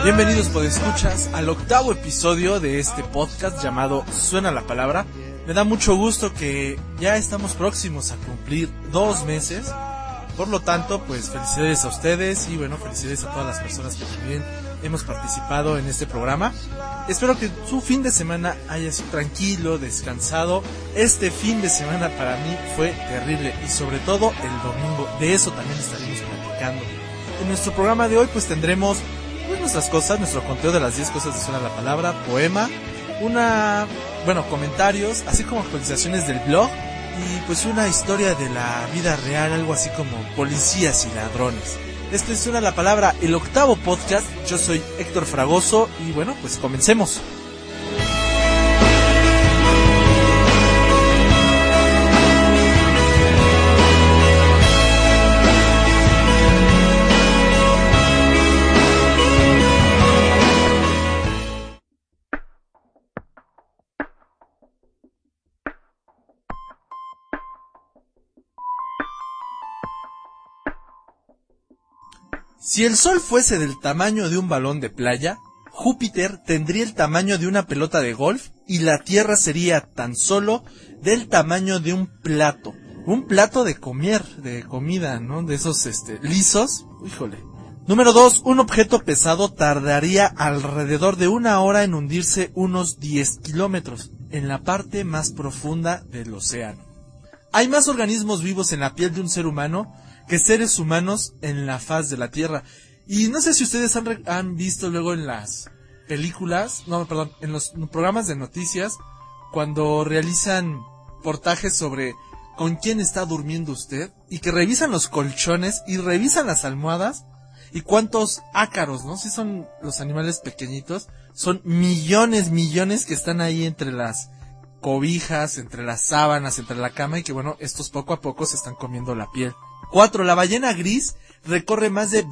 Bienvenidos podescuchas al 8º episodio de este podcast llamado Suena la Palabra. Me da mucho gusto que ya estamos próximos a cumplir 2 meses. Por lo tanto, pues felicidades a ustedes y bueno, felicidades a todas las personas que también hemos participado en este programa. Espero que su fin de semana haya sido tranquilo, descansado. Este fin de semana para mí fue terrible y sobre todo el domingo. De eso también estaremos platicando. En nuestro programa de hoy pues tendremos nuestras cosas, nuestro conteo de las 10 cosas de Suena la Palabra, poema, comentarios, así como actualizaciones del blog y pues una historia de la vida real, algo así como policías y ladrones. Este es Suena la Palabra, el 8º podcast. Yo soy Héctor Fragoso y bueno, pues comencemos. Si el Sol fuese del tamaño de un balón de playa, Júpiter tendría el tamaño de una pelota de golf y la Tierra sería tan solo del tamaño de un plato de comida, ¿no? De esos lisos. Híjole. Número 2, un objeto pesado tardaría alrededor de 1 hora en hundirse unos 10 kilómetros en la parte más profunda del océano. Hay más organismos vivos en la piel de un ser humano que seres humanos en la faz de la Tierra. Y no sé si ustedes han visto luego en las películas, en los programas de noticias, cuando realizan reportajes sobre con quién está durmiendo usted, y que revisan los colchones y revisan las almohadas, y cuántos ácaros, ¿no? Si son los animales pequeñitos, son millones que están ahí entre las cobijas, entre las sábanas, entre la cama, y que bueno, estos poco a poco se están comiendo la piel. 4. La ballena gris recorre más de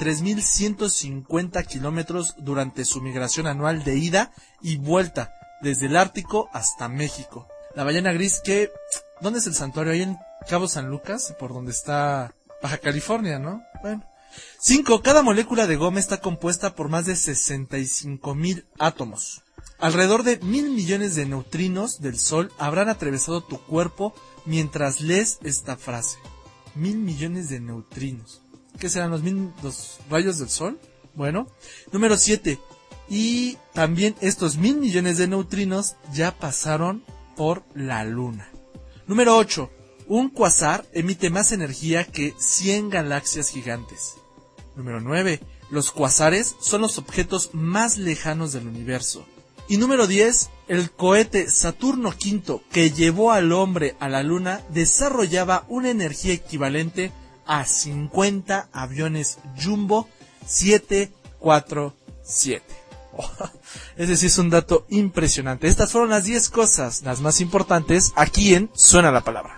23.150 kilómetros durante su migración anual de ida y vuelta, desde el Ártico hasta México. La ballena gris ¿dónde es el santuario? Ahí en Cabo San Lucas, por donde está Baja California, ¿no? Bueno. 5. Cada molécula de goma está compuesta por más de 65,000 átomos. Alrededor de 1,000 millones de neutrinos del Sol habrán atravesado tu cuerpo mientras lees esta frase. 1,000 millones de neutrinos. ¿Qué serán los rayos del Sol? Bueno. Número 7. Y también estos 1,000 millones de neutrinos ya pasaron por la Luna. Número 8. Un cuasar emite más energía que 100 galaxias gigantes. Número 9. Los cuasares son los objetos más lejanos del universo. Y número 10, el cohete Saturno V que llevó al hombre a la Luna desarrollaba una energía equivalente a 50 aviones Jumbo 747. Ese sí es un dato impresionante. Estas fueron las 10 cosas, las más importantes, aquí en Suena la Palabra.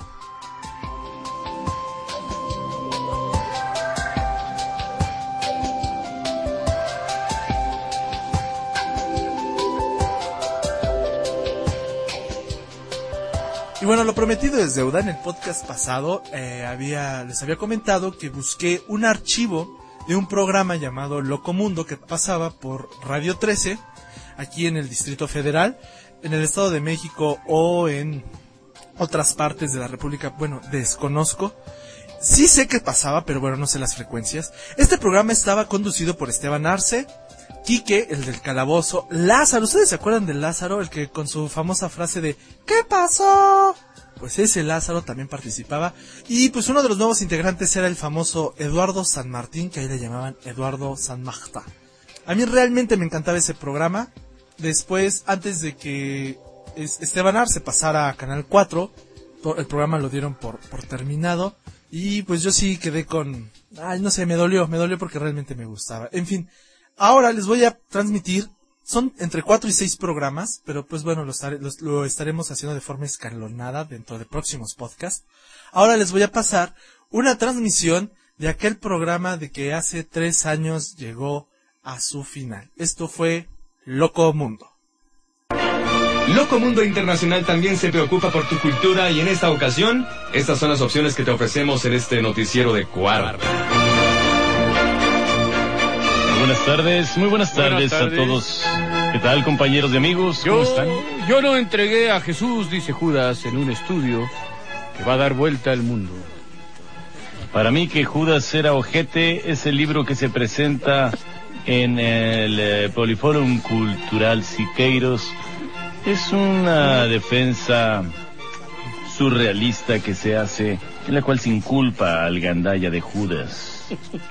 Y bueno, lo prometido es deuda. En el podcast pasado les había comentado que busqué un archivo de un programa llamado Locomundo que pasaba por Radio 13, aquí en el Distrito Federal, en el Estado de México o en otras partes de la República. Bueno, desconozco. Sí sé que pasaba, pero bueno, no sé las frecuencias. Este programa estaba conducido por Esteban Arce, Quique, el del calabozo, Lázaro. ¿Ustedes se acuerdan de Lázaro? El que con su famosa frase de ¿qué pasó? Pues ese Lázaro también participaba. Y pues uno de los nuevos integrantes era el famoso Eduardo San Martín, que ahí le llamaban Eduardo San Magta. A mí realmente me encantaba ese programa. Después, antes de que Esteban Arce pasara a Canal 4, el programa lo dieron por terminado. Y pues yo sí quedé con... no sé, me dolió porque realmente me gustaba. En fin, ahora les voy a transmitir, son entre 4 y 6 programas, pero pues bueno, lo estaremos haciendo de forma escalonada dentro de próximos podcasts. Ahora les voy a pasar una transmisión de aquel programa de que hace 3 años llegó a su final. Esto fue Locomundo. Locomundo Internacional también se preocupa por tu cultura y en esta ocasión, estas son las opciones que te ofrecemos en este noticiero de cuarta. Muy buenas tardes a todos. ¿Qué tal, compañeros y amigos? ¿Cómo están? Yo no entregué a Jesús, dice Judas, en un estudio que va a dar vuelta al mundo. Para mí que Judas era ojete es el libro que se presenta en el Poliforum Cultural Siqueiros. Es una defensa surrealista que se hace, en la cual se inculpa al gandalla de Judas.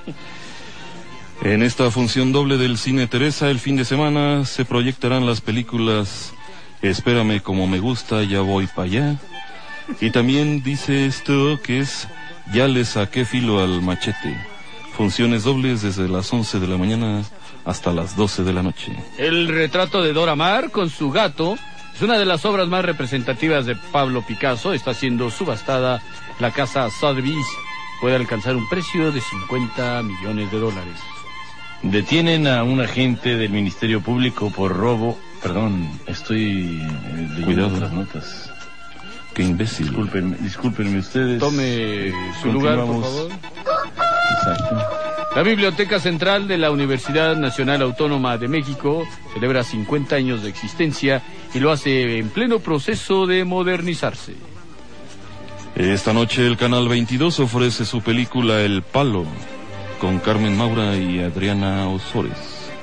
En esta función doble del Cine Teresa, el fin de semana se proyectarán las películas Espérame como me gusta, ya voy para allá. Y también dice esto que es Ya le saqué filo al machete. Funciones dobles desde las 11 de la mañana hasta las 12 de la noche. El retrato de Dora Maar con su gato es una de las obras más representativas de Pablo Picasso. Está siendo subastada la casa Sotheby's. Puede alcanzar un precio de $50 millones. Detienen a un agente del Ministerio Público por robo. Perdón, estoy leyendo las notas. Qué imbécil. Discúlpenme ustedes. Tome su lugar, por favor. Exacto. La Biblioteca Central de la Universidad Nacional Autónoma de México celebra 50 años de existencia y lo hace en pleno proceso de modernizarse. Esta noche el Canal 22 ofrece su película El Palo, con Carmen Maura y Adriana Osores.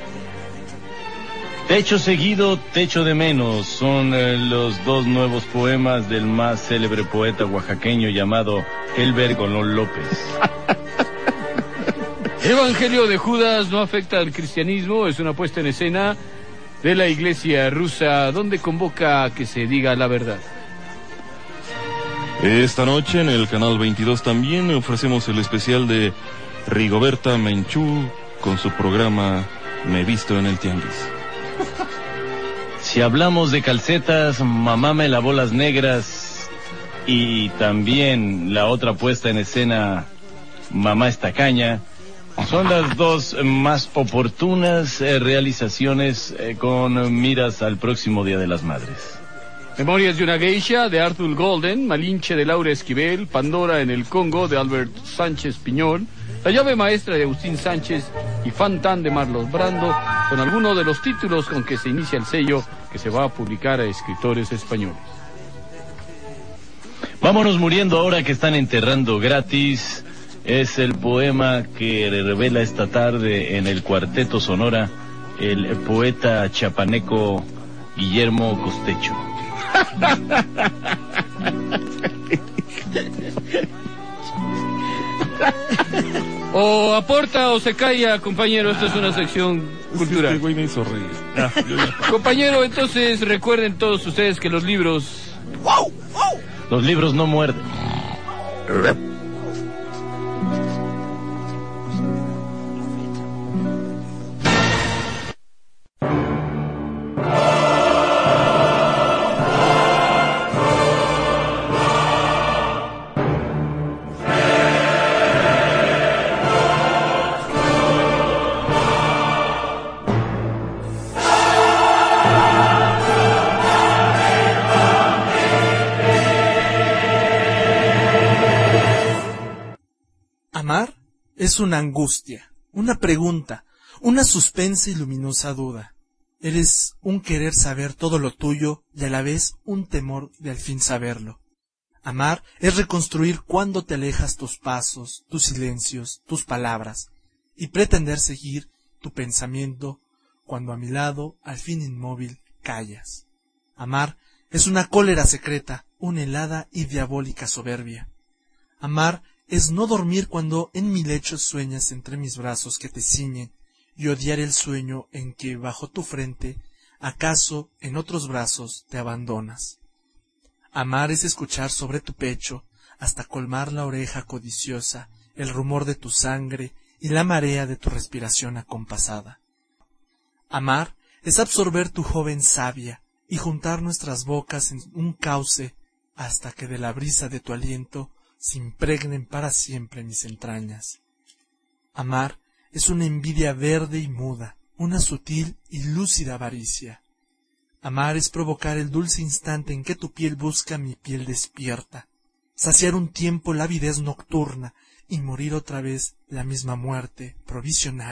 Techo seguido, techo de menos, son los dos nuevos poemas del más célebre poeta oaxaqueño llamado Elber Golón López. El Evangelio de Judas no afecta al cristianismo, es una puesta en escena de la iglesia rusa donde convoca a que se diga la verdad. Esta noche en el Canal 22 también ofrecemos el especial de Rigoberta Menchú con su programa Me Visto en el Tianguis. Si hablamos de calcetas, Mamá me lavó las negras, y también la otra puesta en escena, Mamá es tacaña, son las dos más oportunas realizaciones con miras al próximo Día de las Madres. Memorias de una geisha de Arthur Golden, Malinche de Laura Esquivel, Pandora en el Congo de Albert Sánchez Piñón, La llave maestra de Agustín Sánchez y Fantán de Marlos Brando son algunos de los títulos con que se inicia el sello que se va a publicar a escritores españoles. Vámonos muriendo ahora que están enterrando gratis. Es el poema que revela esta tarde en el Cuarteto Sonora el poeta chapaneco Guillermo Costecho. O aporta o se calla, compañero, esta es una sección cultural. Este güey me hizo reír. Compañero, entonces recuerden todos ustedes que los libros... Los libros no muerden. Amar es una angustia, una pregunta, una suspensa y luminosa duda. Eres un querer saber todo lo tuyo y a la vez un temor de al fin saberlo. Amar es reconstruir cuando te alejas tus pasos, tus silencios, tus palabras, y pretender seguir tu pensamiento cuando a mi lado, al fin inmóvil, callas. Amar es una cólera secreta, una helada y diabólica soberbia. Amar es no dormir cuando en mi lecho sueñas entre mis brazos que te ciñen, y odiar el sueño en que bajo tu frente, acaso en otros brazos te abandonas. Amar es escuchar sobre tu pecho, hasta colmar la oreja codiciosa, el rumor de tu sangre y la marea de tu respiración acompasada. Amar es absorber tu joven savia y juntar nuestras bocas en un cauce hasta que de la brisa de tu aliento se impregnen para siempre mis entrañas. Amar es una envidia verde y muda, una sutil y lúcida avaricia. Amar es provocar el dulce instante en que tu piel busca mi piel despierta, saciar un tiempo la avidez nocturna y morir otra vez la misma muerte provisional,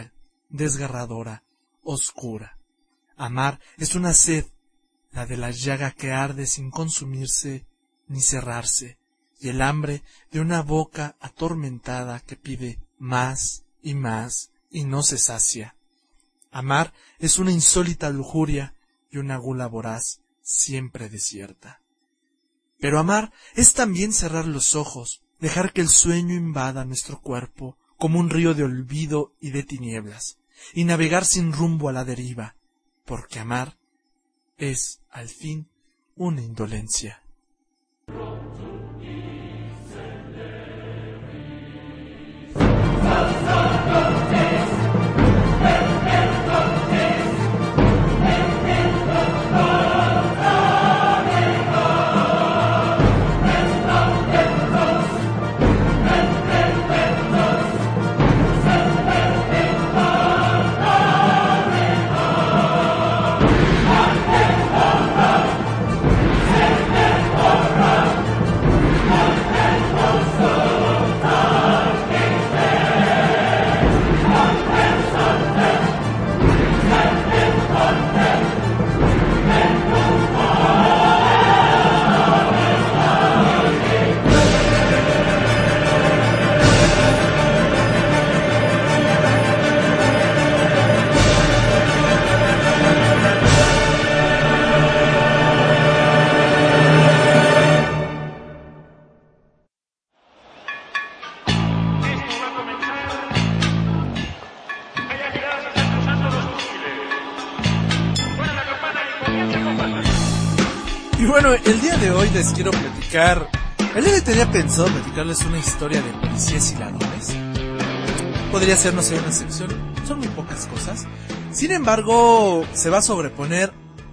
desgarradora, oscura. Amar es una sed, la de la llaga que arde sin consumirse ni cerrarse, y el hambre de una boca atormentada que pide más y no se sacia. Amar es una insólita lujuria y una gula voraz siempre desierta. Pero amar es también cerrar los ojos, dejar que el sueño invada nuestro cuerpo como un río de olvido y de tinieblas, y navegar sin rumbo a la deriva, porque amar es, al fin, una indolencia. Y bueno, el día de hoy les quiero platicar. El día de hoy tenía pensado platicarles una historia de policías y ladrones. Podría ser, no sé, una sección. Son muy pocas cosas. Sin embargo, se va a sobreponer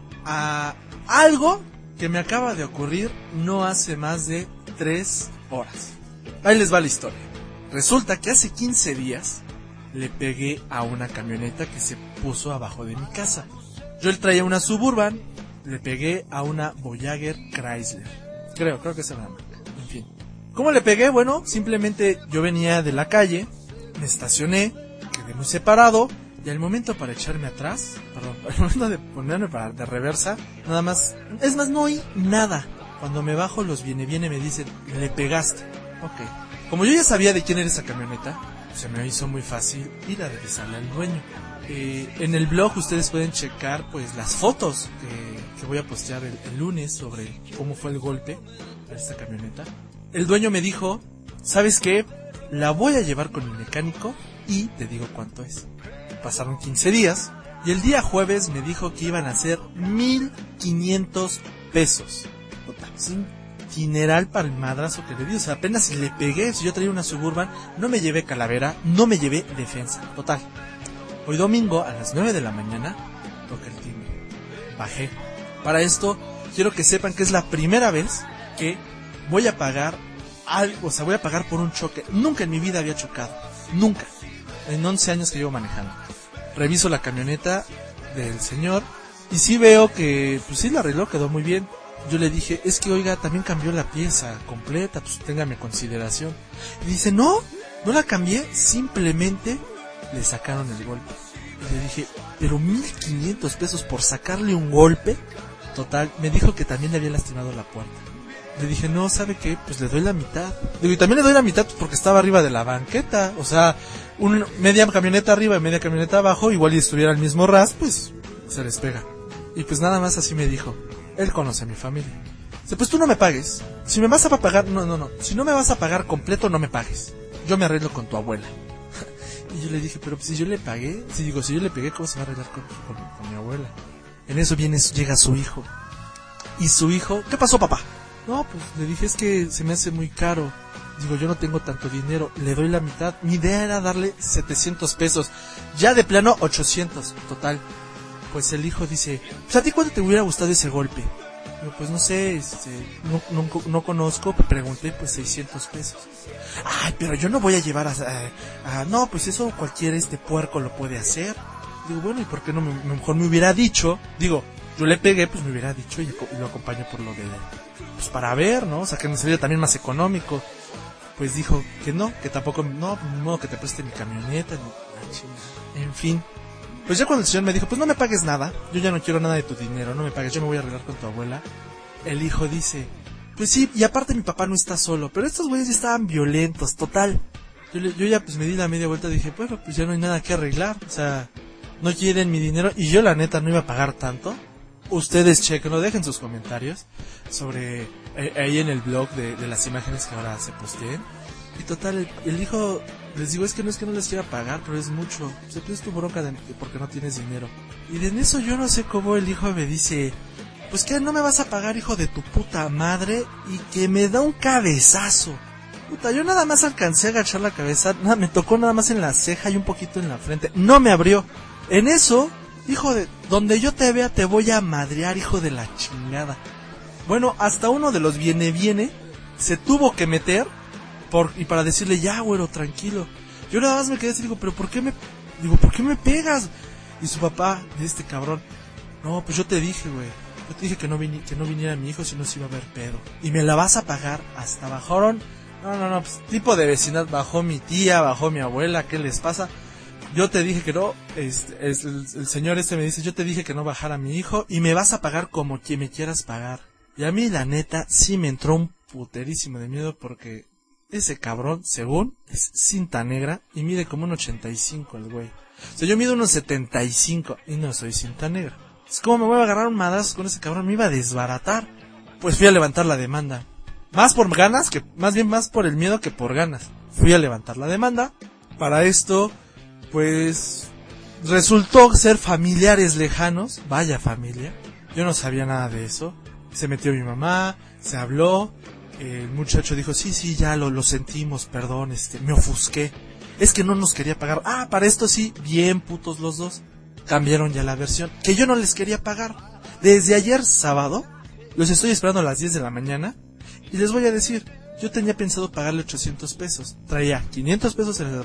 a algo que me acaba de ocurrir no hace más de 3 horas. Ahí les va la historia. Resulta que hace 15 días le pegué a una camioneta que se puso abajo de mi casa. Yo traía una Suburban. Le pegué a una Voyager Chrysler. Creo que se llama. En fin. ¿Cómo le pegué? Bueno, simplemente yo venía de la calle, me estacioné, quedé muy separado, y al momento para echarme atrás, al momento de ponerme de reversa, nada más, es más, no oí nada. Cuando me bajo, los viene me dicen, le pegaste. Ok. Como yo ya sabía de quién era esa camioneta, se me hizo muy fácil ir a revisarle al dueño. En el blog ustedes pueden checar pues las fotos que voy a postear el lunes sobre cómo fue el golpe a esta camioneta. El dueño me dijo, ¿sabes qué? La voy a llevar con el mecánico y te digo cuánto es. Pasaron 15 días y el día jueves me dijo que iban a ser 1,500 pesos. Total, sin dineral para el madrazo que le di. O sea, apenas si le pegué, si yo traía una Suburban, no me llevé calavera, no me llevé defensa. Total. Hoy domingo a las 9 de la mañana toca el timbre. Bajé. Para esto quiero que sepan que es la primera vez que voy a pagar algo, o sea, voy a pagar por un choque. Nunca en mi vida había chocado. Nunca. En 11 años que llevo manejando. Reviso la camioneta del señor y sí veo que pues sí la arregló, quedó muy bien. Yo le dije, es que oiga, también cambió la pieza completa, pues téngame consideración. Y dice, no la cambié, simplemente le sacaron el golpe. Y le dije, pero 1,500 pesos por sacarle un golpe. Total, me dijo que también le había lastimado la puerta. Le dije, no, ¿sabe qué? Pues le doy la mitad. Digo, y también le doy la mitad porque estaba arriba de la banqueta. O sea, media camioneta arriba y media camioneta abajo. Igual y estuviera el mismo ras, pues se les pega. Y pues nada más así me dijo. Él conoce a mi familia. Dice, pues tú no me pagues. Si me vas a pagar, no. Si no me vas a pagar completo, no me pagues. Yo me arreglo con tu abuela. Y yo le dije, pero si yo le pagué, si yo le pegué, ¿cómo se va a arreglar con mi abuela? En eso llega su hijo. Y su hijo, ¿qué pasó, papá? No, pues le dije, es que se me hace muy caro. Digo, yo no tengo tanto dinero, le doy la mitad. Mi idea era darle 700 pesos. Ya de plano, 800, total. Pues el hijo dice, pues a ti ¿cuánto te hubiera gustado ese golpe? Digo, pues no sé, no conozco, pregunté, pues 600 pesos. Ay, pero yo no voy a llevar no, pues eso cualquier puerco lo puede hacer. Digo, bueno, ¿y por qué no mejor me hubiera dicho? Digo, yo le pegué, pues me hubiera dicho y lo acompaño por lo de, pues para ver, ¿no? O sea, que me saliera también más económico. Pues dijo que no, que tampoco, no, que te preste mi camioneta, ni la chingada. En fin. Pues ya cuando el señor me dijo, pues no me pagues nada, yo ya no quiero nada de tu dinero, no me pagues, yo me voy a arreglar con tu abuela. El hijo dice, pues sí, y aparte mi papá no está solo, pero estos güeyes ya estaban violentos, total. Yo ya pues me di la media vuelta y dije, bueno, pues ya no hay nada que arreglar, o sea, no quieren mi dinero y yo la neta no iba a pagar tanto. Ustedes chequenlo, dejen sus comentarios sobre ahí en el blog de las imágenes que ahora se posteen. Y total, el hijo, les digo, es que no les quiera pagar, pero es mucho. Se pues tu bronca porque no tienes dinero. Y de en eso yo no sé cómo el hijo me dice, pues que no me vas a pagar, hijo de tu puta madre, y que me da un cabezazo. Puta, yo nada más alcancé a agachar la cabeza, me tocó nada más en la ceja y un poquito en la frente. No me abrió. En eso, hijo de, donde yo te vea te voy a madrear, hijo de la chingada. Bueno, hasta uno de los viene se tuvo que meter y para decirle, ya, güero, tranquilo. Yo nada más me quedé así, digo, pero ¿por qué me pegas? Y su papá, de este cabrón, no, pues yo te dije, güey, yo te dije que no viniera mi hijo, si no se iba a ver pedo. Y me la vas a pagar. Hasta bajaron, no, pues tipo de vecindad, bajó mi tía, bajó mi abuela, ¿qué les pasa? Yo te dije que no, el señor me dice, yo te dije que no bajara mi hijo y me vas a pagar como que me quieras pagar. Y a mí, la neta, sí me entró un puterísimo de miedo porque ese cabrón, según, es cinta negra y mide como un 85 el güey. O sea, yo mido unos 75 y no soy cinta negra. Es como me voy a agarrar un madrazo con ese cabrón, me iba a desbaratar. Pues fui a levantar la demanda. Más por ganas, más por el miedo que por ganas. Fui a levantar la demanda. Para esto, pues, resultó ser familiares lejanos. Vaya familia. Yo no sabía nada de eso. Se metió mi mamá, se habló. El muchacho dijo, sí, ya lo sentimos, perdón, me ofusqué. Es que no nos quería pagar. Para esto sí, bien putos los dos. Cambiaron ya la versión, que yo no les quería pagar. Desde ayer sábado, los estoy esperando a las 10 de la mañana. Y les voy a decir, yo tenía pensado pagarle 800 pesos. Traía 500 pesos en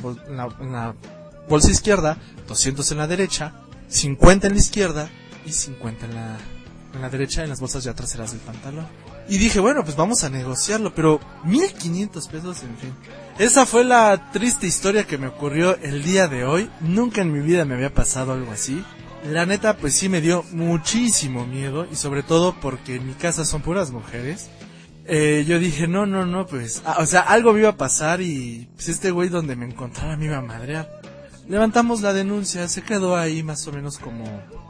la bolsa izquierda, 200 en la derecha, 50 en la izquierda y 50 en la derecha en las bolsas ya traseras del pantalón. Y dije, bueno, pues vamos a negociarlo, pero 1,500 pesos, en fin. Esa fue la triste historia que me ocurrió el día de hoy. Nunca en mi vida me había pasado algo así. La neta, pues sí me dio muchísimo miedo, y sobre todo porque en mi casa son puras mujeres. Yo dije, no, pues, o sea, algo me iba a pasar y pues este güey donde me encontrara me iba a madrear. Levantamos la denuncia, se quedó ahí más o menos como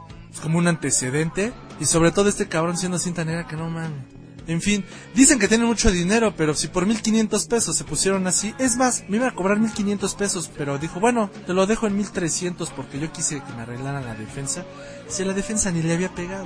un antecedente, y sobre todo este cabrón siendo cinta negra, que no mames. En fin, dicen que tienen mucho dinero, pero si por 1,500 pesos se pusieron así, es más, me iba a cobrar 1,500 pesos, pero dijo, bueno, te lo dejo en 1,300 porque yo quise que me arreglaran la defensa, si a la defensa ni le había pegado.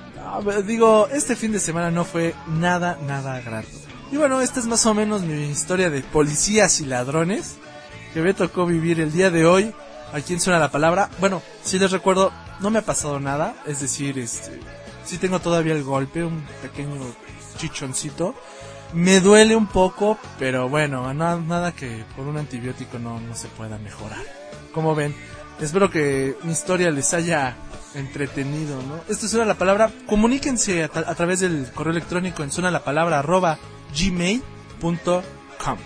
Digo, este fin de semana no fue nada grato. Y bueno, esta es más o menos mi historia de policías y ladrones que me tocó vivir el día de hoy aquí en Suena la Palabra. Bueno, si les recuerdo, no me ha pasado nada, es decir, sí tengo todavía el golpe, un pequeño chichoncito. Me duele un poco, pero bueno, nada que por un antibiótico no se pueda mejorar. Como ven, espero que mi historia les haya entretenido, ¿no? Esto es Suena la Palabra. Comuníquense a través del correo electrónico en sunalapalabra@gmail.com.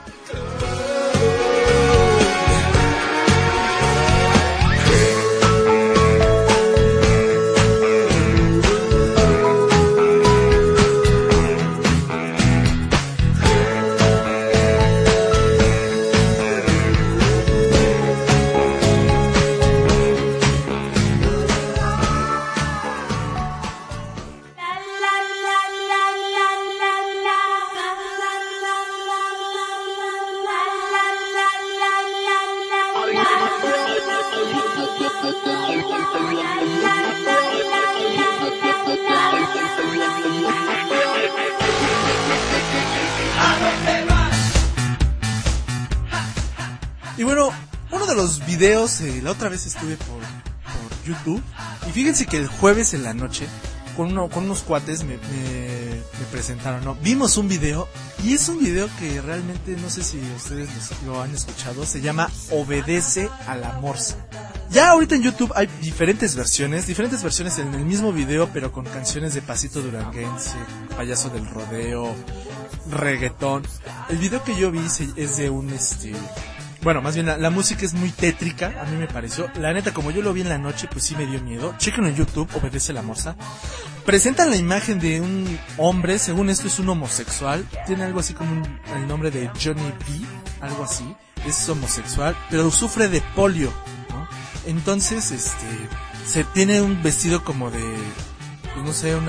Y bueno, uno de los videos, la otra vez estuve por YouTube, y fíjense que el jueves en la noche, con unos cuates me presentaron, ¿no? Vimos un video, y es un video que realmente, no sé si ustedes lo han escuchado, se llama Obedece a la Morsa. Ya ahorita en YouTube hay diferentes versiones en el mismo video, pero con canciones de Pasito Duranguense, Payaso del Rodeo, reggaetón. El video que yo vi es de un Bueno, más bien la música es muy tétrica, a mí me pareció. La neta, como yo lo vi en la noche, pues sí me dio miedo. Chéquenlo en YouTube, Obedece la Morsa. Presentan la imagen de un hombre, según esto es un homosexual. Tiene algo así como el nombre de Johnny B, algo así. Es homosexual, pero sufre de polio, ¿no? Entonces, se tiene un vestido como de, pues no sé,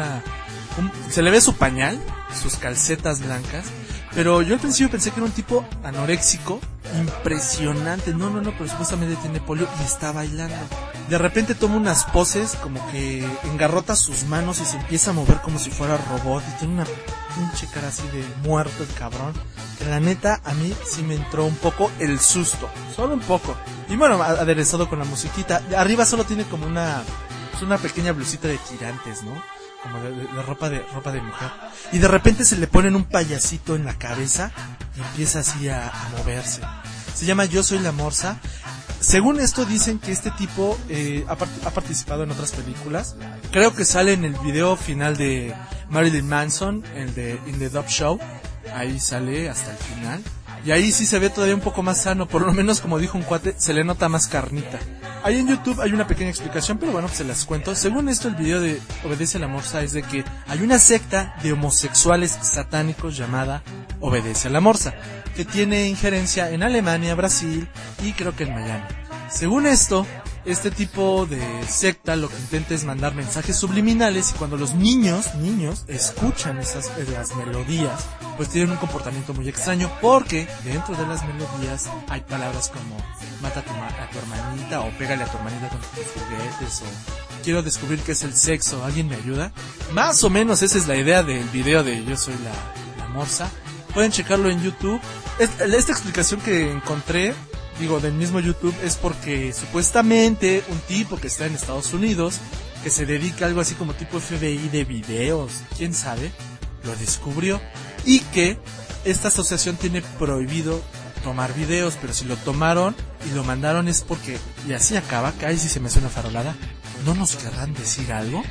se le ve su pañal, sus calcetas blancas. Pero yo al principio pensé que era un tipo anoréxico, impresionante. No, pero supuestamente tiene polio y está bailando. De repente toma unas poses, como que engarrota sus manos y se empieza a mover como si fuera robot. Y tiene una pinche cara así de muerto el cabrón. Que la neta, a mí sí me entró un poco el susto. Solo un poco. Y bueno, aderezado con la musiquita. Arriba solo tiene como una pequeña blusita de tirantes, ¿no? Como de ropa de mujer. Y de repente se le ponen un payasito en la cabeza y empieza así a moverse. Se llama Yo Soy la Morsa. Según esto dicen que este tipo ha participado en otras películas. Creo que sale en el video final de Marilyn Manson, el de In the Dub Show. Ahí sale hasta el final. Y ahí sí se ve todavía un poco más sano, por lo menos como dijo un cuate, se le nota más carnita. Ahí en YouTube hay una pequeña explicación, pero bueno, pues se las cuento. Según esto, el video de Obedece la Morsa es de que hay una secta de homosexuales satánicos llamada Obedece a la Morsa, que tiene injerencia en Alemania, Brasil y creo que en Miami. Según esto, este tipo de secta lo que intenta es mandar mensajes subliminales y cuando los niños escuchan las melodías, pues tienen un comportamiento muy extraño porque dentro de las melodías hay palabras como mata a tu hermanita o pégale a tu hermanita con tus juguetes o quiero descubrir qué es el sexo, ¿alguien me ayuda? Más o menos esa es la idea del video de Yo Soy la Morsa. Pueden checarlo en YouTube. Esta explicación que encontré, del mismo YouTube, es porque supuestamente un tipo que está en Estados Unidos, que se dedica a algo así como tipo FBI de videos, quién sabe, lo descubrió y que esta asociación tiene prohibido tomar videos, pero si lo tomaron y lo mandaron es porque, y así acaba, que ahí sí se me suena farolada, ¿no nos querrán decir algo?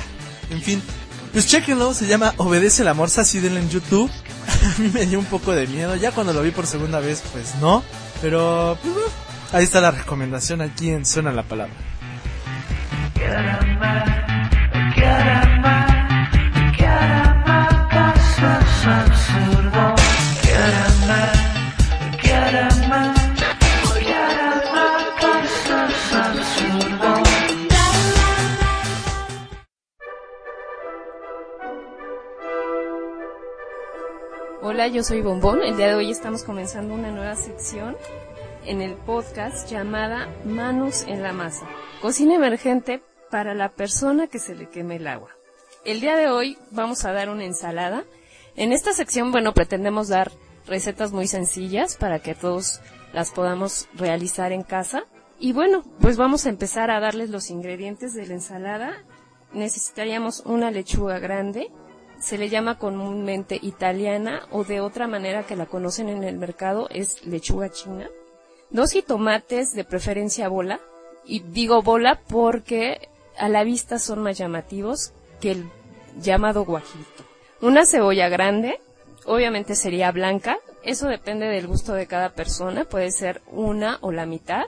En fin, pues chéquenlo, se llama Obedece la Morsa, así denle en YouTube. A mí me dio un poco de miedo, ya cuando lo vi por segunda vez, pues no. Pero pues, ahí está la recomendación aquí en Suena la Palabra. Hola, yo soy Bombón. El día de hoy estamos comenzando una nueva sección en el podcast llamada Manos en la Masa. Cocina emergente para la persona que se le queme el agua. El día de hoy vamos a dar una ensalada. En esta sección, pretendemos dar recetas muy sencillas para que todos las podamos realizar en casa. Y pues vamos a empezar a darles los ingredientes de la ensalada. Necesitaríamos una lechuga grande. Se le llama comúnmente italiana o de otra manera que la conocen en el mercado es lechuga china. 2 jitomates, de preferencia bola, y digo bola porque a la vista son más llamativos que el llamado guajito. Una cebolla grande, obviamente sería blanca, eso depende del gusto de cada persona, puede ser una o la mitad.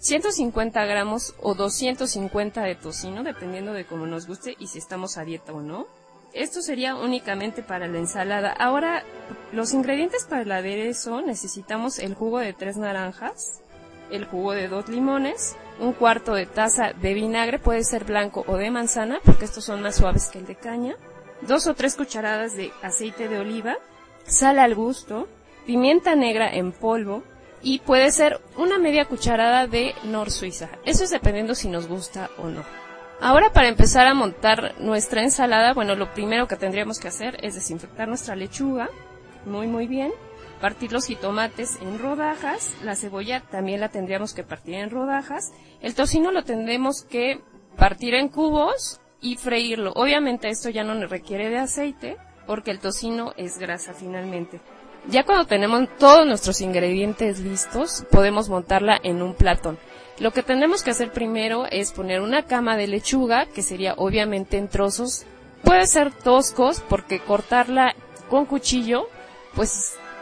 150 gramos o 250 de tocino, dependiendo de cómo nos guste y si estamos a dieta o no. Esto sería únicamente para la ensalada. Ahora, los ingredientes para el aderezo: necesitamos el jugo de 3 naranjas, el jugo de 2 limones, 1/4 de taza de vinagre, puede ser blanco o de manzana, porque estos son más suaves que el de caña, 2 o 3 cucharadas de aceite de oliva, sal al gusto, pimienta negra en polvo y puede ser una media cucharada de Nor Suiza. Eso es dependiendo si nos gusta o no. Ahora, para empezar a montar nuestra ensalada, lo primero que tendríamos que hacer es desinfectar nuestra lechuga muy bien, partir los jitomates en rodajas, la cebolla también la tendríamos que partir en rodajas, el tocino lo tendremos que partir en cubos y freírlo. Obviamente esto ya no requiere de aceite porque el tocino es grasa finalmente. Ya cuando tenemos todos nuestros ingredientes listos, podemos montarla en un platón. Lo que tenemos que hacer primero es poner una cama de lechuga, que sería obviamente en trozos. Puede ser toscos porque cortarla con cuchillo, pues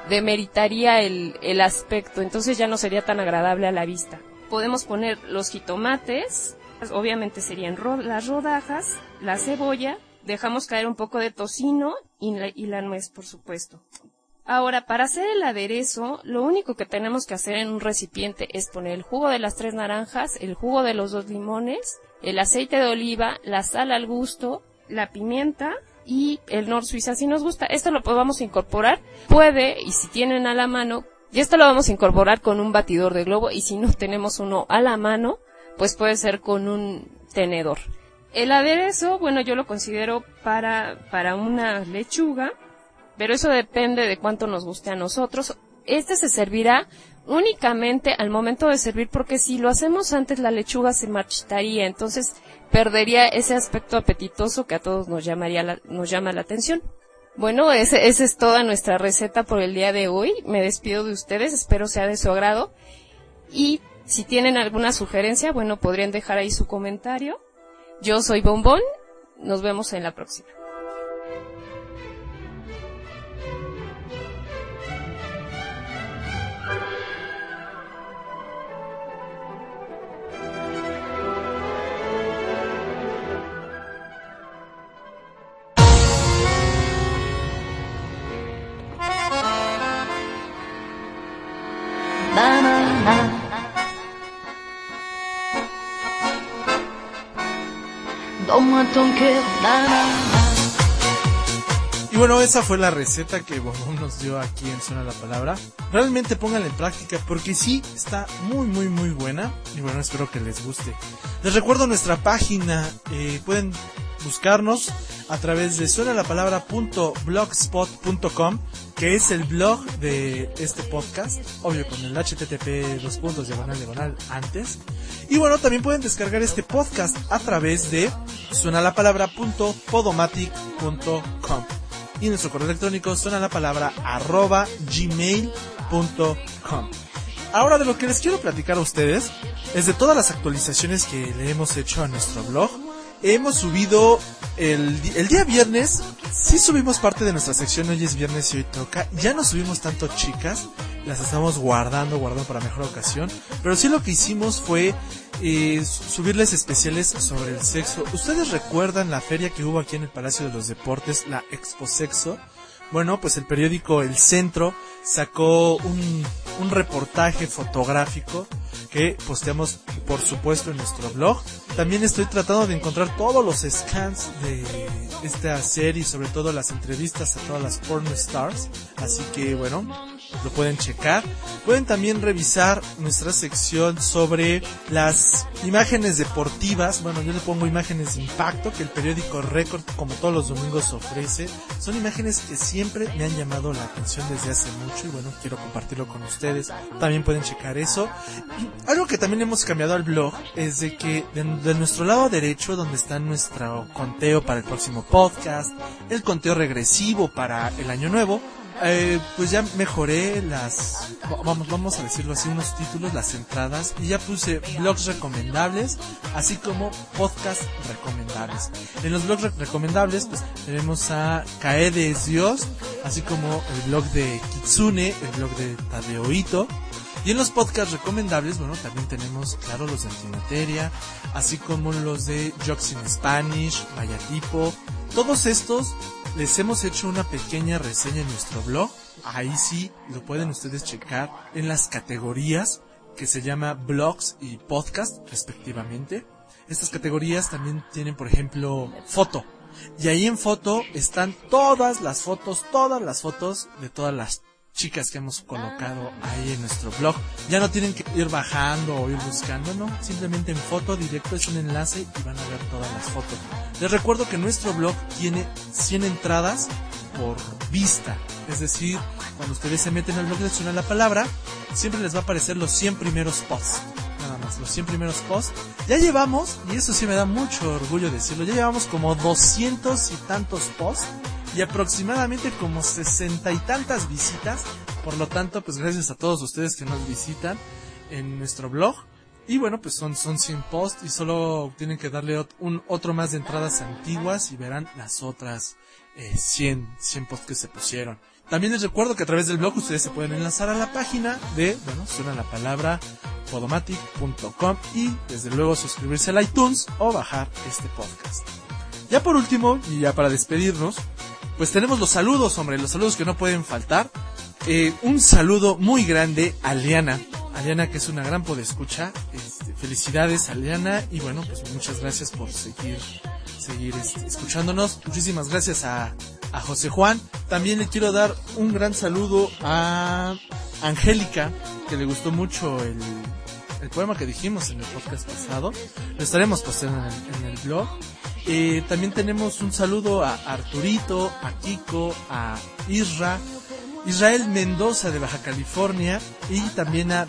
demeritaría el aspecto, entonces ya no sería tan agradable a la vista. Podemos poner los jitomates, obviamente serían las rodajas, la cebolla, dejamos caer un poco de tocino y la nuez, por supuesto. Ahora, para hacer el aderezo, lo único que tenemos que hacer en un recipiente es poner el jugo de las 3 naranjas, el jugo de los 2 limones, el aceite de oliva, la sal al gusto, la pimienta y el Nor Suiza si nos gusta. Esto lo podemos incorporar, y si tienen a la mano, y esto lo vamos a incorporar con un batidor de globo, y si no tenemos uno a la mano, pues puede ser con un tenedor. El aderezo, bueno, yo lo considero para una lechuga, pero eso depende de cuánto nos guste a nosotros. Este se servirá únicamente al momento de servir, porque si lo hacemos antes la lechuga se marchitaría, entonces perdería ese aspecto apetitoso que a todos nos llama la atención. Bueno, esa es toda nuestra receta por el día de hoy. Me despido de ustedes, espero sea de su agrado. Y si tienen alguna sugerencia, bueno, podrían dejar ahí su comentario. Yo soy Bombón, nos vemos en la próxima. Y bueno, esa fue la receta que Bombón nos dio aquí en Suena la Palabra. Realmente pónganla en práctica porque sí, está muy muy muy buena. Y bueno, espero que les guste. Les recuerdo nuestra página, pueden buscarnos a través de suenalapalabra.blogspot.com, que es el blog de este podcast, obvio con el http:// antes. Y bueno, también pueden descargar este podcast a través de suenalapalabra.podomatic.com y nuestro correo electrónico suenalapalabra@gmail.com. Ahora, de lo que les quiero platicar a ustedes es de todas las actualizaciones que le hemos hecho a nuestro blog. Hemos subido el día viernes, sí subimos parte de nuestra sección Hoy es Viernes y Hoy Toca. Ya no subimos tanto, chicas, las estamos guardando para mejor ocasión. Pero sí, lo que hicimos fue subirles especiales sobre el sexo. ¿Ustedes recuerdan la feria que hubo aquí en el Palacio de los Deportes, la Expo Sexo? Bueno, pues el periódico El Centro sacó un reportaje fotográfico que posteamos, por supuesto, en nuestro blog. También estoy tratando de encontrar todos los scans de esta serie, sobre todo las entrevistas a todas las porn stars. Así que, bueno, lo pueden checar. Pueden también revisar nuestra sección sobre las imágenes deportivas. Bueno, yo le pongo imágenes de impacto que el periódico Record, como todos los domingos, ofrece. Son imágenes que siempre me han llamado la atención desde hace mucho y bueno, quiero compartirlo con ustedes. También pueden checar eso. Algo que también hemos cambiado al blog es de que de nuestro lado derecho, donde está nuestro conteo para el próximo podcast, el conteo regresivo para el año nuevo, pues ya mejoré vamos a decirlo así, unos títulos, las entradas, y ya puse blogs recomendables, así como podcast recomendables. En los blogs recomendables, pues tenemos a Kaede es Dios, así como el blog de Kitsune, el blog de Tadeo Ito. Y en los podcasts recomendables, bueno, también tenemos, claro, los de Antimateria, así como los de Jokes in Spanish, Vaya Tipo. Todos estos les hemos hecho una pequeña reseña en nuestro blog. Ahí sí lo pueden ustedes checar en las categorías que se llama blogs y podcast respectivamente. Estas categorías también tienen, por ejemplo, foto. Y ahí en foto están todas las fotos de todas las chicas que hemos colocado ahí en nuestro blog. Ya no tienen que ir bajando o ir buscando, no, simplemente en foto directo es un enlace y van a ver todas las fotos. Les recuerdo que nuestro blog tiene 100 entradas por vista, es decir, cuando ustedes se meten al blog de Suena la Palabra, siempre les va a aparecer los 100 primeros posts, nada más, los 100 primeros posts. Ya llevamos, y eso sí me da mucho orgullo decirlo, ya llevamos como 200 y tantos posts y aproximadamente como 60 y tantas visitas. Por lo tanto, pues gracias a todos ustedes que nos visitan en nuestro blog. Y bueno, pues son 100 posts y solo tienen que darle otro más de entradas antiguas y verán las otras 100 posts que se pusieron. También les recuerdo que a través del blog ustedes se pueden enlazar a la página de, suena la palabra, podomatic.com, y desde luego suscribirse al iTunes o bajar este podcast. Ya por último, y ya para despedirnos, pues tenemos los saludos, hombre, los saludos que no pueden faltar. Un saludo muy grande a Liana, que es una gran podescucha. Felicidades a Liana, y bueno, pues muchas gracias por seguir escuchándonos. Muchísimas gracias a José Juan. También le quiero dar un gran saludo a Angélica, que le gustó mucho el poema que dijimos en el podcast pasado. Lo estaremos posteando en el blog. También tenemos un saludo a Arturito, a Kiko, a Israel Mendoza de Baja California, y también a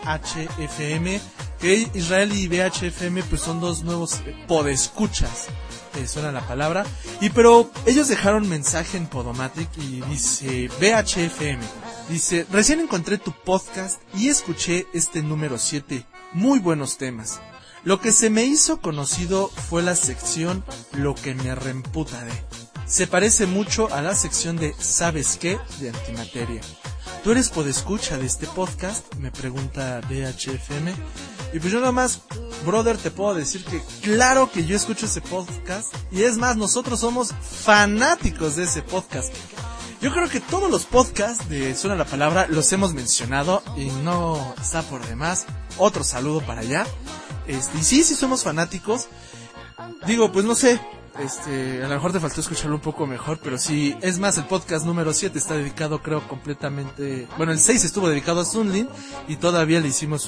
BHFM, que Israel y BHFM pues son dos nuevos podescuchas, suena la palabra, pero ellos dejaron mensaje en Podomatic y dice: BHFM, dice, recién encontré tu podcast y escuché este número 7, muy buenos temas. Lo que se me hizo conocido fue la sección Lo que me reemputa de. Se parece mucho a la sección de ¿Sabes qué? De Antimateria. ¿Tú eres podescucha de este podcast?, me pregunta BHFM. Y pues yo nada más, brother, te puedo decir que claro que yo escucho ese podcast. Y es más, nosotros somos fanáticos de ese podcast. Yo creo que todos los podcasts de Suena la Palabra los hemos mencionado y no está por demás. Otro saludo para allá. Y sí somos fanáticos. Digo, pues no sé, a lo mejor te faltó escucharlo un poco mejor, pero sí, es más, el podcast número 7 está dedicado, creo, completamente, bueno, el 6 estuvo dedicado a Sunlin, y todavía le hicimos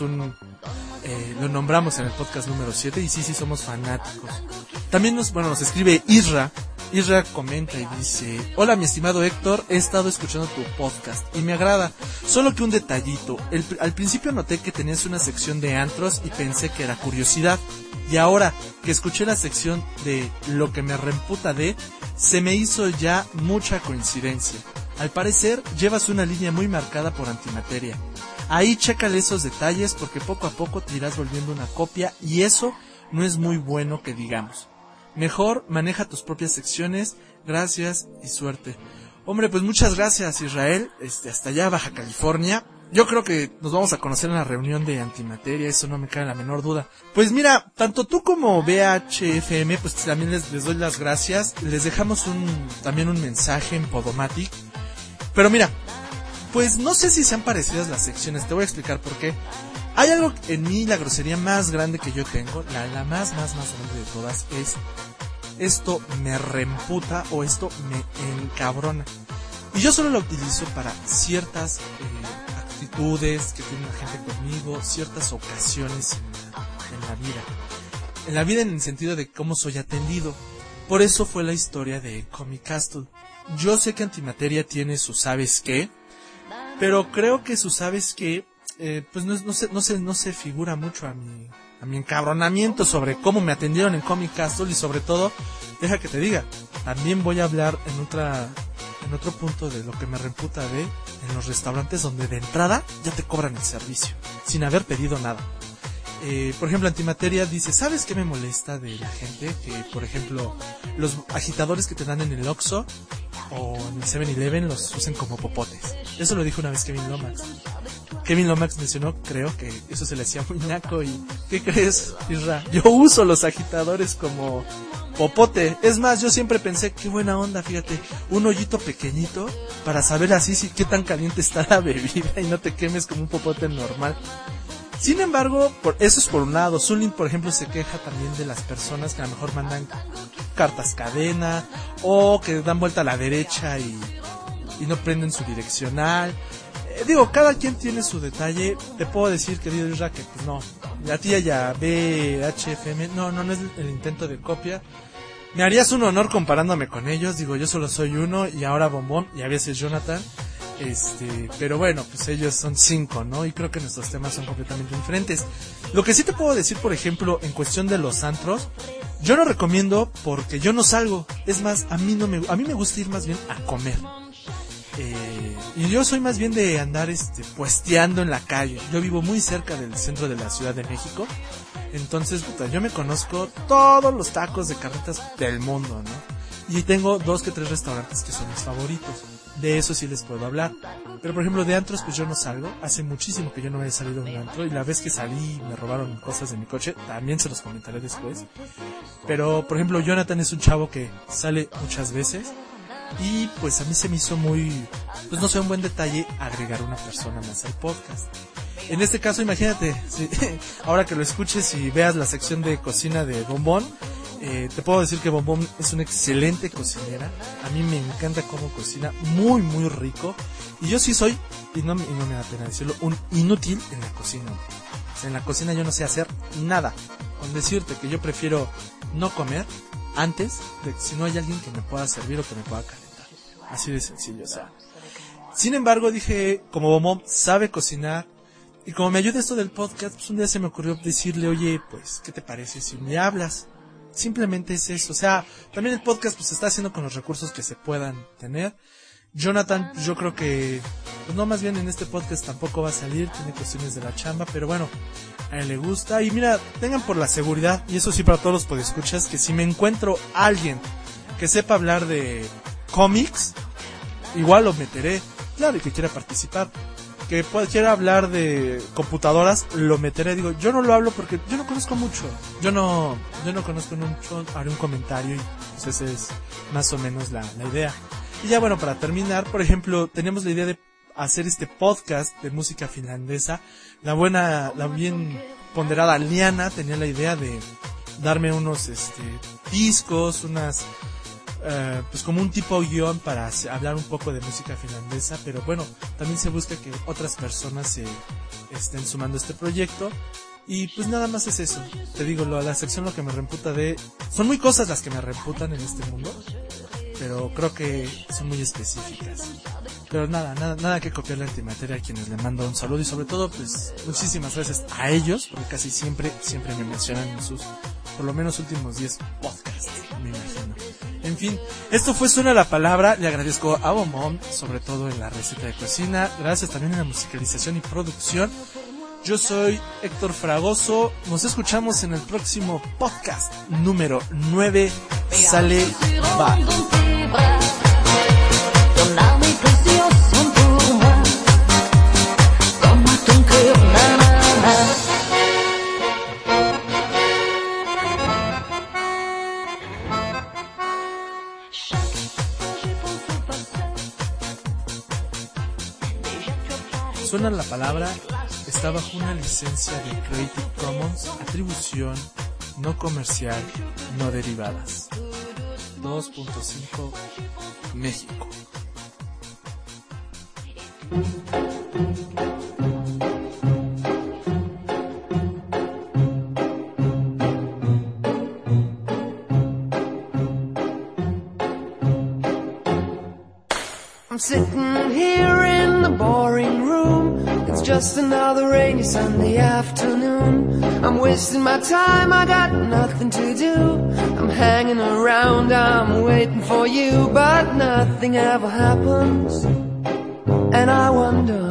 lo nombramos en el podcast número 7, y sí somos fanáticos. También nos escribe Isra comenta y dice: hola mi estimado Héctor, he estado escuchando tu podcast y me agrada, solo que un detallito, al principio noté que tenías una sección de antros y pensé que era curiosidad, y ahora que escuché la sección de Lo que me reemputa de, se me hizo ya mucha coincidencia. Al parecer llevas una línea muy marcada por Antimateria. Ahí chécale esos detalles, porque poco a poco te irás volviendo una copia y eso no es muy bueno que digamos. Mejor maneja tus propias secciones, gracias y suerte. Hombre, pues muchas gracias, Israel, hasta allá Baja California. Yo creo que nos vamos a conocer en la reunión de Antimateria, eso no me cabe la menor duda. Pues mira, tanto tú como BHFM, pues también les doy las gracias. Les dejamos también un mensaje en Podomatic. Pero mira, pues no sé si sean parecidas las secciones, te voy a explicar por qué. Hay algo en mí, la grosería más grande que yo tengo, la más grande de todas, es esto me reemputa o esto me encabrona. Y yo solo lo utilizo para ciertas actitudes que tiene la gente conmigo, ciertas ocasiones en la vida. En la vida en el sentido de cómo soy atendido. Por eso fue la historia de Comic Castle. Yo sé que Antimateria tiene su ¿sabes qué? Pero creo que su ¿sabes qué? Pues no se figura mucho a mi encabronamiento sobre cómo me atendieron en Comic Castle, y sobre todo, deja que te diga, también voy a hablar en otro punto de lo que me reemputa de en los restaurantes donde de entrada ya te cobran el servicio sin haber pedido nada. Por ejemplo, Antimateria dice: ¿sabes qué me molesta de la gente? Que, por ejemplo, los agitadores que te dan en el Oxxo o en el 7-Eleven los usen como popotes. Eso lo dijo una vez Kevin Lomax. Kevin Lomax mencionó, creo, que eso se le hacía muy naco. ¿Y qué crees, Isra? Yo uso los agitadores como popote. Es más, yo siempre pensé, qué buena onda, fíjate, un hoyito pequeñito para saber así qué tan caliente está la bebida y no te quemes como un popote normal. Sin embargo, eso es por un lado. Sunlin, por ejemplo, se queja también de las personas que a lo mejor mandan cartas cadena o que dan vuelta a la derecha y no prenden su direccional. Digo, cada quien tiene su detalle. Te puedo decir, querido Isra, que pues no, a ti y a BHFM no es el intento de copia. Me harías un honor comparándome con ellos. Digo, yo solo soy uno y ahora Bombón y a veces Jonathan. Pero bueno, pues ellos son 5, ¿no? Y creo que nuestros temas son completamente diferentes. Lo que sí te puedo decir, por ejemplo, en cuestión de los antros, yo lo recomiendo porque yo no salgo. Es más, a mí me gusta ir más bien a comer. Y yo soy más bien de andar puesteando en la calle. Yo vivo muy cerca del centro de la Ciudad de México. Entonces, yo me conozco todos los tacos de carnitas del mundo, ¿no? Y tengo 2 que 3 restaurantes que son mis favoritos. de eso sí les puedo hablar. Pero por ejemplo de antros pues yo no salgo, hace muchísimo que yo no he salido a un antro, y la vez que salí me robaron cosas de mi coche, también se los comentaré después. Pero por ejemplo Jonathan es un chavo que sale muchas veces, y pues a mí se me hizo muy, pues no sé, un buen detalle agregar una persona más al podcast. En este caso imagínate, si, ahora que lo escuches y veas la sección de cocina de Bombón, te puedo decir que Bombón es una excelente cocinera. A mí me encanta cómo cocina, muy muy rico. Y yo sí soy, y no me da pena decirlo, un inútil en la cocina. O sea, en la cocina yo no sé hacer nada. Con decirte que yo prefiero no comer antes de si no hay alguien que me pueda servir o que me pueda calentar. Así de sencillo, o sea. Sin embargo, dije, como Bombón sabe cocinar, y como me ayuda esto del podcast, pues un día se me ocurrió decirle, oye, pues, ¿qué te parece si me hablas? Simplemente es eso, o sea, también el podcast pues se está haciendo con los recursos que se puedan tener. Jonathan, yo creo que, pues no, más bien en este podcast tampoco va a salir, tiene cuestiones de la chamba, pero bueno, a él le gusta. Y mira, tengan por la seguridad, y eso sí para todos los podescuchas, que si me encuentro a alguien que sepa hablar de cómics, igual lo meteré, claro, y que quiera participar. Que quiera hablar de computadoras, lo meteré. Digo, yo no lo hablo porque yo no conozco mucho. Yo no conozco mucho, haré un comentario y pues esa es más o menos la idea. Y ya bueno, para terminar, por ejemplo, teníamos la idea de hacer este podcast de música finlandesa. La bien ponderada Liana tenía la idea de darme unos discos, unas pues como un tipo guión para hablar un poco de música finlandesa, pero bueno, también se busca que otras personas se estén sumando a este proyecto. Y pues nada más es eso. Te digo, la sección lo que me reemputa son muy cosas las que me reemputan en este mundo, pero creo que son muy específicas. Pero nada que copiar la antimateria, a quienes le mando un saludo, y sobre todo pues muchísimas gracias a ellos, porque casi siempre me mencionan en sus por lo menos últimos 10 podcasts, me imagino. En fin, esto fue Suena la Palabra. Le agradezco a Bombón, sobre todo en la receta de cocina. Gracias también en la musicalización y producción. Yo soy Héctor Fragoso. Nos escuchamos en el próximo podcast número 9. Sale, va. Suena la Palabra está bajo una licencia de Creative Commons, atribución no comercial, no derivadas. 2.5 México. I'm sitting here in the boring room. It's just another rainy Sunday afternoon. I'm wasting my time, I got nothing to do. I'm hanging around, I'm waiting for you, but nothing ever happens. And I wonder,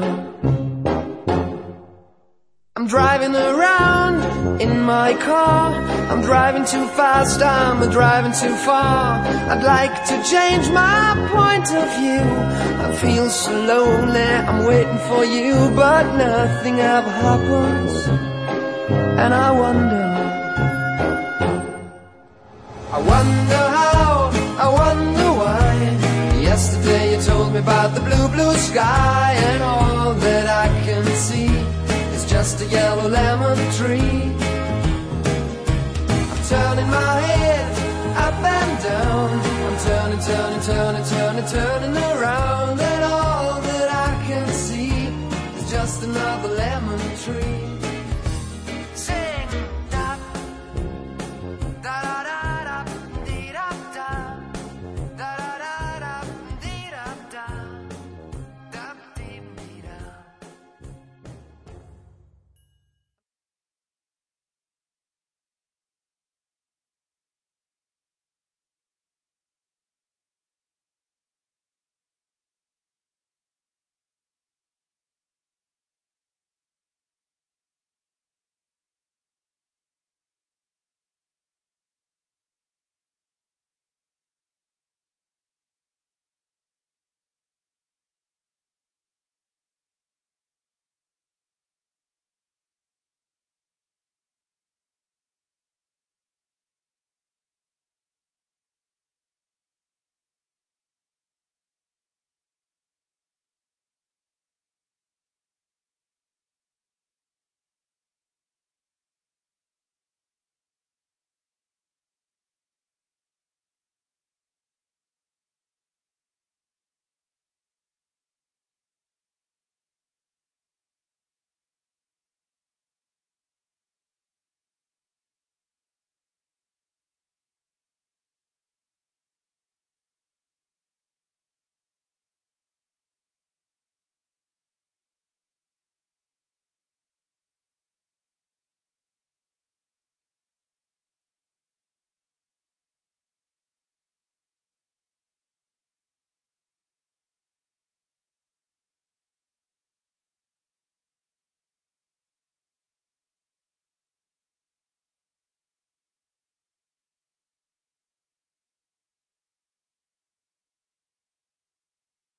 I'm driving around in my car. I'm driving too fast, I'm driving too far. I'd like to change my point of view. I feel so lonely, I'm waiting for you, but nothing ever happens. And I wonder how, I wonder why. Yesterday you told me about the blue, blue sky, and all that I can see is just a yellow lemon tree. I'm turning my head up and down. I'm turning around.